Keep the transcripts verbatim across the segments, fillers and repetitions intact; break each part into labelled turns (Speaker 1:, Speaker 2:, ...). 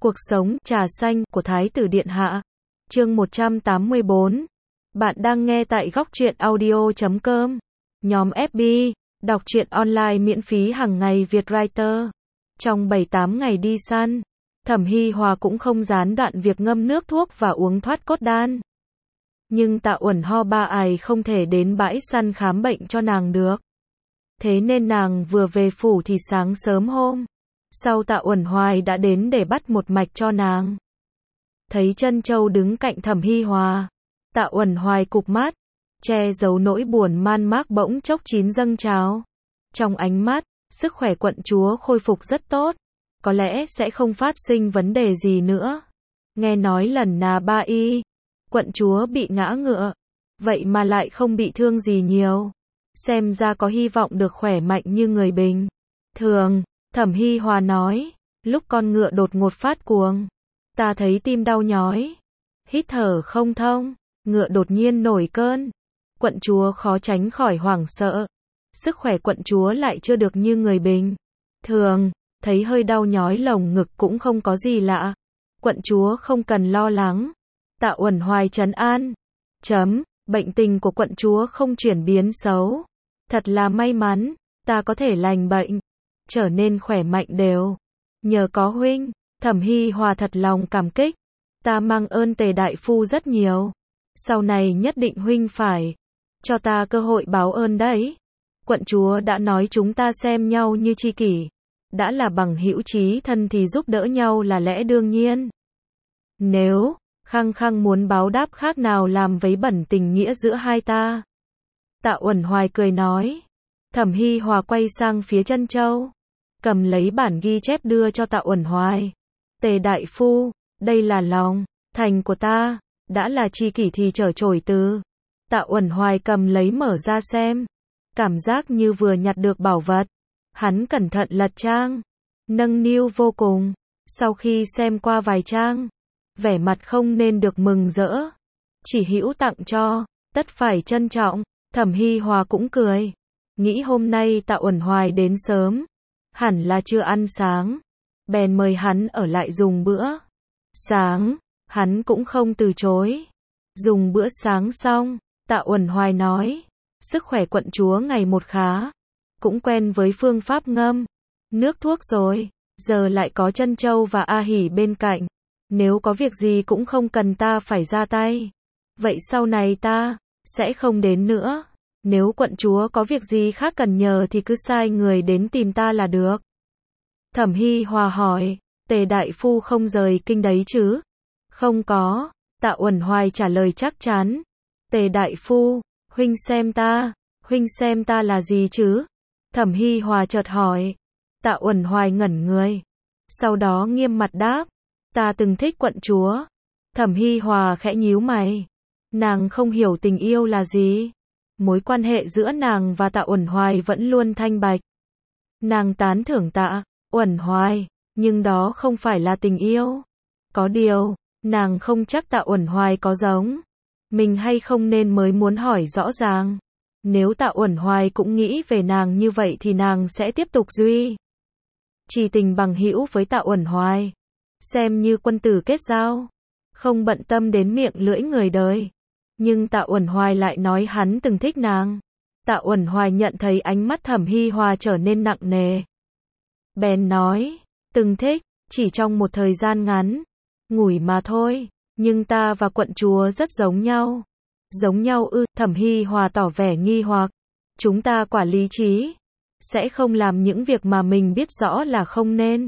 Speaker 1: Cuộc sống trà xanh của Thái tử Điện Hạ. Chương một trăm tám mươi bốn. Bạn đang nghe tại góc truyện audio chấm com. Nhóm ép bê, đọc truyện online miễn phí hàng ngày Việt Writer. Trong bảy tám ngày đi săn, Thẩm Hi Hòa cũng không gián đoạn việc ngâm nước thuốc và uống thoát cốt đan. Nhưng Tạ Uẩn ho ba ải không thể đến bãi săn khám bệnh cho nàng được. Thế nên nàng vừa về phủ thì sáng sớm hôm sau Tạ Uẩn Hoài đã đến để bắt một mạch cho nàng. Thấy Trân Châu đứng cạnh Thẩm Hi Hòa, Tạ Uẩn Hoài cụp mắt, che giấu nỗi buồn man mác bỗng chốc chín dâng trào. Trong ánh mắt, sức khỏe quận chúa khôi phục rất tốt, có lẽ sẽ không phát sinh vấn đề gì nữa. Nghe nói lần nà ba y, quận chúa bị ngã ngựa, vậy mà lại không bị thương gì nhiều. Xem ra có hy vọng được khỏe mạnh như người bình thường. Thẩm Hi Hòa nói, lúc con ngựa đột ngột phát cuồng, ta thấy tim đau nhói, hít thở không thông, ngựa đột nhiên nổi cơn. Quận chúa khó tránh khỏi hoảng sợ. Sức khỏe quận chúa lại chưa được như người bình thường, thấy hơi đau nhói lồng ngực cũng không có gì lạ. Quận chúa không cần lo lắng. Tạ Uẩn Hoài trấn an. Chấm, bệnh tình của quận chúa không chuyển biến xấu. Thật là may mắn, ta có thể lành bệnh, trở nên khỏe mạnh đều. Nhờ có huynh. Thẩm Hi Hòa thật lòng cảm kích. Ta mang ơn Tề đại phu rất nhiều. Sau này nhất định huynh phải cho ta cơ hội báo ơn đấy. Quận chúa đã nói chúng ta xem nhau như tri kỷ. Đã là bằng hữu chí thân thì giúp đỡ nhau là lẽ đương nhiên. Nếu khăng khăng muốn báo đáp khác nào làm vấy bẩn tình nghĩa giữa hai ta. Tạ Uẩn Hoài cười nói. Thẩm Hi Hòa quay sang phía Trân Châu, cầm lấy bản ghi chép đưa cho Tạ Uẩn Hoài. Tề đại phu, đây là lòng thành của ta, đã là tri kỷ thì trở trổi từ. Tạ Uẩn Hoài cầm lấy mở ra xem, cảm giác như vừa nhặt được bảo vật. Hắn cẩn thận lật trang, nâng niu vô cùng. Sau khi xem qua vài trang, vẻ mặt không nên được mừng rỡ, chỉ hữu tặng cho, tất phải trân trọng. Thẩm Hi Hòa cũng cười, nghĩ hôm nay Tạ Uẩn Hoài đến sớm, hẳn là chưa ăn sáng, bèn mời hắn ở lại dùng bữa sáng. Hắn cũng không từ chối. Dùng bữa sáng xong, Tạ Uẩn Hoài nói, sức khỏe quận chúa ngày một khá, cũng quen với phương pháp ngâm nước thuốc rồi, giờ lại có Trân Châu và A Hỉ bên cạnh, nếu có việc gì cũng không cần ta phải ra tay. Vậy sau này ta sẽ không đến nữa. Nếu quận chúa có việc gì khác cần nhờ thì cứ sai người đến tìm ta là được. Thẩm Hi Hòa hỏi, Tề đại phu không rời kinh đấy chứ? Không có. Tạ Uẩn Hoài trả lời chắc chắn. Tề đại phu, huynh xem ta, huynh xem ta là gì chứ? Thẩm Hi Hòa chợt hỏi. Tạ Uẩn Hoài ngẩn người, sau đó nghiêm mặt đáp, ta từng thích quận chúa. Thẩm Hi Hòa khẽ nhíu mày, nàng không hiểu tình yêu là gì. Mối quan hệ giữa nàng và Tạ Uẩn Hoài vẫn luôn thanh bạch. Nàng tán thưởng Tạ Uẩn Hoài, nhưng đó không phải là tình yêu. Có điều, nàng không chắc Tạ Uẩn Hoài có giống mình hay không nên mới muốn hỏi rõ ràng. Nếu Tạ Uẩn Hoài cũng nghĩ về nàng như vậy thì nàng sẽ tiếp tục duy trì tình bằng hữu với Tạ Uẩn Hoài, xem như quân tử kết giao, không bận tâm đến miệng lưỡi người đời. Nhưng Tạ Uẩn Hoài lại nói hắn từng thích nàng. Tạ Uẩn Hoài nhận thấy ánh mắt Thẩm Hi Hòa trở nên nặng nề, bèn nói, từng thích, chỉ trong một thời gian ngắn, ngủi mà thôi, nhưng ta và quận chúa rất giống nhau. Giống nhau ư? Thẩm Hi Hòa tỏ vẻ nghi hoặc. Chúng ta quả lý trí, sẽ không làm những việc mà mình biết rõ là không nên.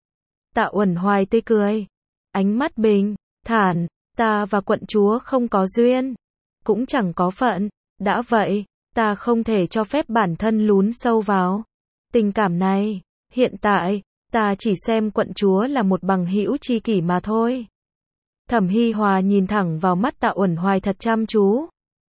Speaker 1: Tạ Uẩn Hoài tươi cười, ánh mắt bình thản, ta và quận chúa không có duyên, cũng chẳng có phận, đã vậy, ta không thể cho phép bản thân lún sâu vào tình cảm này. Hiện tại, ta chỉ xem quận chúa là một bằng hữu tri kỷ mà thôi. Thẩm Hi Hòa nhìn thẳng vào mắt Tạ Uẩn Hoài thật chăm chú.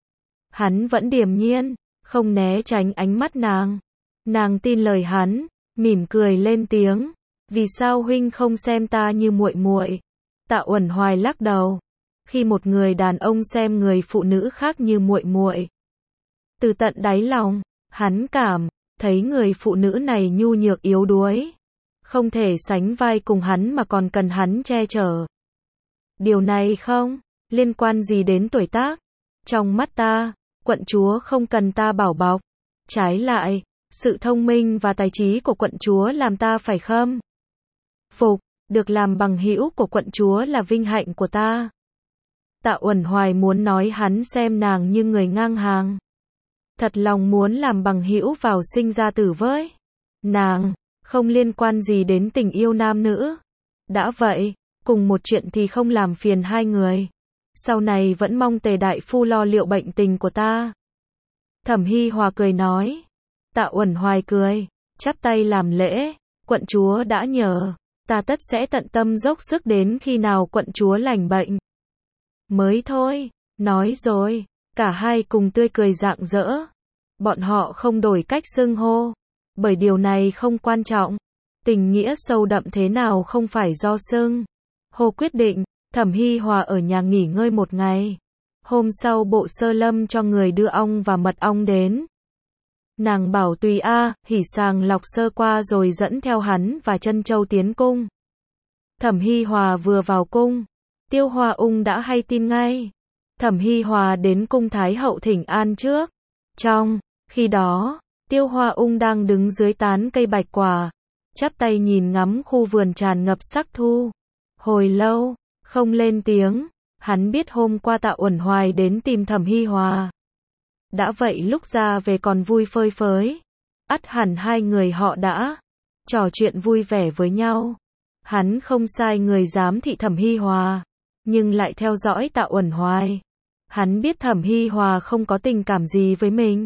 Speaker 1: Hắn vẫn điềm nhiên, không né tránh ánh mắt nàng. Nàng tin lời hắn, mỉm cười lên tiếng, vì sao huynh không xem ta như muội muội? Tạ Uẩn Hoài lắc đầu. Khi một người đàn ông xem người phụ nữ khác như muội muội, từ tận đáy lòng, hắn cảm thấy người phụ nữ này nhu nhược yếu đuối, không thể sánh vai cùng hắn mà còn cần hắn che chở. Điều này không liên quan gì đến tuổi tác. Trong mắt ta, quận chúa không cần ta bảo bọc. Trái lại, sự thông minh và tài trí của quận chúa làm ta phải khâm phục. Được làm bằng hữu của quận chúa là vinh hạnh của ta. Tạ Uẩn Hoài muốn nói hắn xem nàng như người ngang hàng. Thật lòng muốn làm bằng hữu vào sinh ra tử với nàng, không liên quan gì đến tình yêu nam nữ. Đã vậy, cùng một chuyện thì không làm phiền hai người. Sau này vẫn mong Tề đại phu lo liệu bệnh tình của ta. Thẩm Hi Hòa cười nói. Tạ Uẩn Hoài cười, chắp tay làm lễ, quận chúa đã nhờ, ta tất sẽ tận tâm dốc sức đến khi nào quận chúa lành bệnh. Mới thôi, nói rồi, cả hai cùng tươi cười rạng rỡ. Bọn họ không đổi cách xưng hô, bởi điều này không quan trọng. Tình nghĩa sâu đậm thế nào không phải do xưng hô quyết định. Thẩm Hi Hòa ở nhà nghỉ ngơi một ngày. Hôm sau Bộ Sơ Lâm cho người đưa ong và mật ong đến. Nàng bảo tùy a, hỉ sàng lọc sơ qua rồi dẫn theo hắn và Trân Châu tiến cung. Thẩm Hi Hòa vừa vào cung, Tiêu Hoa Ung đã hay tin ngay. Thẩm Hi Hòa đến cung Thái hậu thỉnh an trước. Trong khi đó, Tiêu Hoa Ung đang đứng dưới tán cây bạch quả, chắp tay nhìn ngắm khu vườn tràn ngập sắc thu. Hồi lâu, không lên tiếng, hắn biết hôm qua Tạ Uẩn Hoài đến tìm Thẩm Hi Hòa. Đã vậy lúc ra về còn vui phơi phới. Ắt hẳn hai người họ đã trò chuyện vui vẻ với nhau. Hắn không sai người giám thị Thẩm Hi Hòa, nhưng lại theo dõi Tạ Uẩn Hoài. Hắn biết Thẩm Hi Hòa không có tình cảm gì với mình.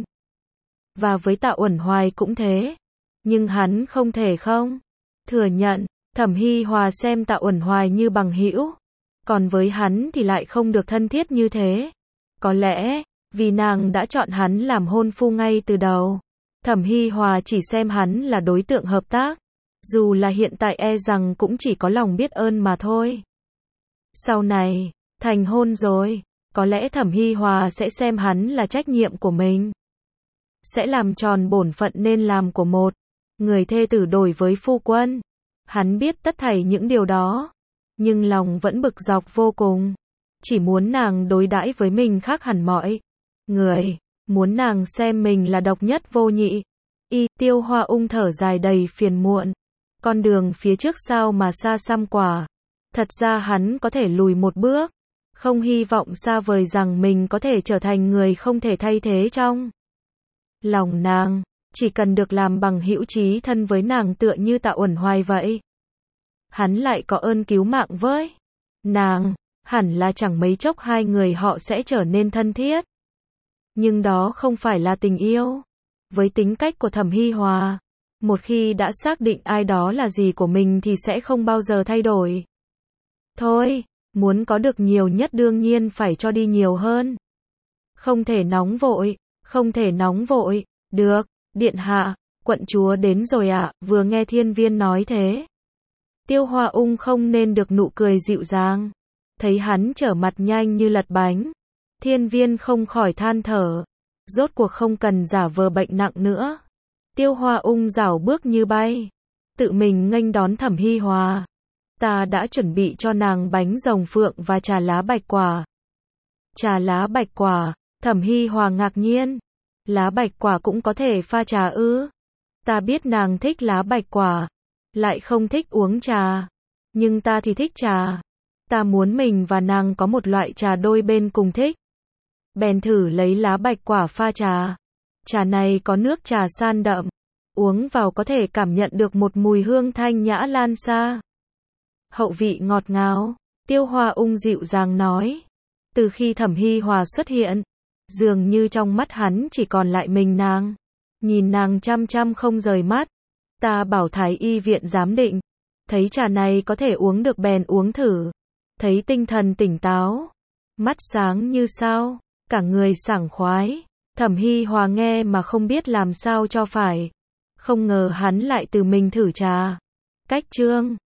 Speaker 1: Và với Tạ Uẩn Hoài cũng thế. Nhưng hắn không thể không thừa nhận, Thẩm Hi Hòa xem Tạ Uẩn Hoài như bằng hữu. Còn với hắn thì lại không được thân thiết như thế. Có lẽ, vì nàng đã chọn hắn làm hôn phu ngay từ đầu. Thẩm Hi Hòa chỉ xem hắn là đối tượng hợp tác. Dù là hiện tại e rằng cũng chỉ có lòng biết ơn mà thôi. Sau này, thành hôn rồi, có lẽ Thẩm Hi Hòa sẽ xem hắn là trách nhiệm của mình. Sẽ làm tròn bổn phận nên làm của một người thê tử đối với phu quân. Hắn biết tất thảy những điều đó, nhưng lòng vẫn bực dọc vô cùng. Chỉ muốn nàng đối đãi với mình khác hẳn mọi người, muốn nàng xem mình là độc nhất vô nhị. Y, Tiêu Hoa Ung thở dài đầy phiền muộn. Con đường phía trước sao mà xa xăm quả. Thật ra hắn có thể lùi một bước, không hy vọng xa vời rằng mình có thể trở thành người không thể thay thế trong lòng nàng, chỉ cần được làm bằng hữu chí thân với nàng tựa như Tạ Uẩn Hoài vậy. Hắn lại có ơn cứu mạng với nàng, hẳn là chẳng mấy chốc hai người họ sẽ trở nên thân thiết. Nhưng đó không phải là tình yêu. Với tính cách của Thẩm Hi Hòa, một khi đã xác định ai đó là gì của mình thì sẽ không bao giờ thay đổi. Thôi, muốn có được nhiều nhất đương nhiên phải cho đi nhiều hơn. Không thể nóng vội, không thể nóng vội. Được, điện hạ, quận chúa đến rồi ạ. À, vừa nghe Thiên Viên nói thế. Tiêu Hoa Ung không nên được nụ cười dịu dàng. Thấy hắn trở mặt nhanh như lật bánh. Thiên Viên không khỏi than thở. Rốt cuộc không cần giả vờ bệnh nặng nữa. Tiêu Hoa Ung rảo bước như bay. Tự mình nghênh đón Thẩm Hi Hòa. Ta đã chuẩn bị cho nàng bánh rồng phượng và trà lá bạch quả. Trà lá bạch quả, Thẩm Hi Hòa ngạc nhiên. Lá bạch quả cũng có thể pha trà ư? Ta biết nàng thích lá bạch quả, lại không thích uống trà. Nhưng ta thì thích trà. Ta muốn mình và nàng có một loại trà đôi bên cùng thích. Bèn thử lấy lá bạch quả pha trà. Trà này có nước trà san đậm. Uống vào có thể cảm nhận được một mùi hương thanh nhã lan xa. Hậu vị ngọt ngào. Tiêu Hoa Ung dịu dàng nói. Từ khi Thẩm Hi Hòa xuất hiện, dường như trong mắt hắn chỉ còn lại mình nàng. Nhìn nàng chăm chăm không rời mắt. Ta bảo Thái y viện giám định. Thấy trà này có thể uống được bèn uống thử. Thấy tinh thần tỉnh táo. Mắt sáng như sao. Cả người sảng khoái. Thẩm Hi Hòa nghe mà không biết làm sao cho phải. Không ngờ hắn lại tự mình thử trà. Cách chương